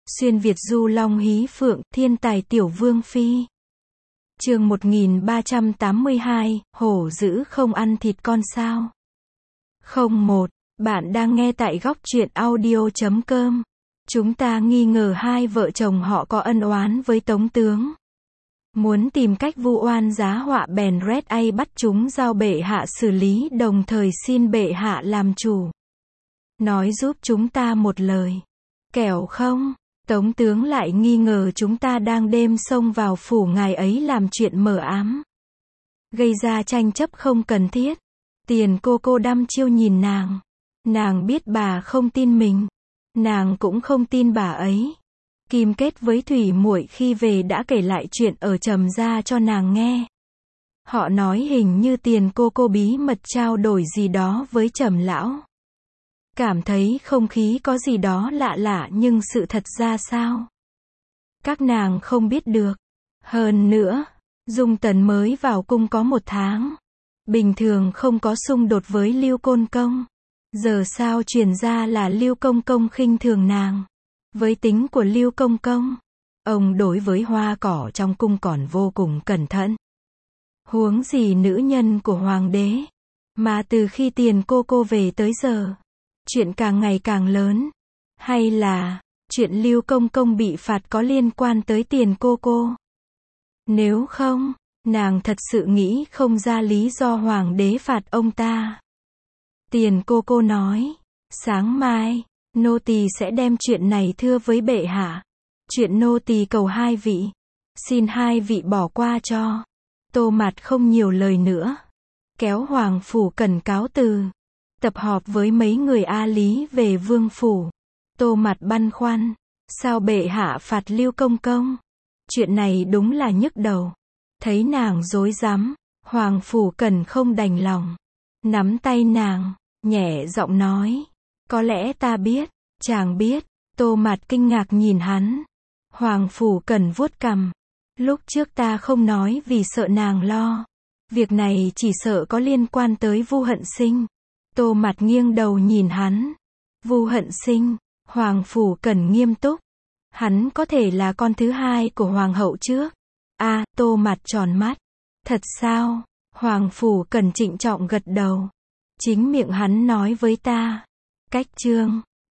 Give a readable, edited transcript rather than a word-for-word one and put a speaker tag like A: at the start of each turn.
A: Xuyên Việt du long hí phượng, thiên tài tiểu vương phi. Chương 1382, hổ dữ không ăn thịt con sao? 01. Bạn đang nghe tại góc truyện audio.com. Chúng ta nghi ngờ hai vợ chồng họ có ân oán với Tống tướng. Muốn tìm cách vu oan giá họa bèn Red A bắt chúng giao bệ hạ xử lý, đồng thời xin bệ hạ làm chủ. Nói giúp chúng ta một lời. Kẻo không, Tống tướng lại nghi ngờ chúng ta đang đêm xông vào phủ ngài ấy làm chuyện mờ ám. Gây ra tranh chấp không cần thiết. Tiền cô đăm chiêu nhìn nàng. Nàng biết bà không tin mình. Nàng cũng không tin bà ấy. Kim Kết với Thủy Muội khi về đã kể lại chuyện ở Trầm gia cho nàng nghe. Họ nói hình như Tiền cô bí mật trao đổi gì đó với Trầm lão. Cảm thấy không khí có gì đó lạ lạ, nhưng sự thật ra sao? Các nàng không biết được. Hơn nữa, Dung Tần mới vào cung có 1 tháng. Bình thường không có xung đột với Lưu Côn Công. Giờ sao truyền ra là Lưu Công Công khinh thường nàng. Với tính của Lưu Công Công, ông đối với hoa cỏ trong cung còn vô cùng cẩn thận. Huống gì nữ nhân của hoàng đế. Mà từ khi Tiền cô về tới giờ, chuyện càng ngày càng lớn. Hay là, chuyện Lưu Công Công bị phạt có liên quan tới Tiền cô? Nếu không, nàng thật sự nghĩ không ra lý do hoàng đế phạt ông ta. Tiền cô nói, sáng mai, nô tỳ sẽ đem chuyện này thưa với bệ hạ. Chuyện nô tỳ cầu hai vị. Xin hai vị bỏ qua cho. Tô Mạt không nhiều lời nữa. Kéo Hoàng phủ Cần cáo từ. Tập họp với mấy người A Lý về vương phủ. Tô Mạt băn khoăn. Sao bệ hạ phạt Lưu Công Công? Chuyện này đúng là nhức đầu. Thấy nàng rối rắm, Hoàng phủ Cần không đành lòng. Nắm tay nàng, nhẹ giọng nói. Có lẽ ta biết. Chàng biết. Tô Mạt kinh ngạc nhìn hắn. Hoàng phủ Cần vuốt cằm. Lúc trước ta không nói vì sợ nàng lo. Việc này chỉ sợ có liên quan tới Vu Hận Sinh. Tô Mạt nghiêng đầu nhìn hắn. Vu Hận Sinh. Hoàng phủ Cần nghiêm túc. Hắn có thể là con thứ hai của hoàng hậu trước. Tô Mạt tròn mắt. Thật sao? Hoàng phủ Cần trịnh trọng gật đầu. Chính miệng hắn nói với ta. Cách chương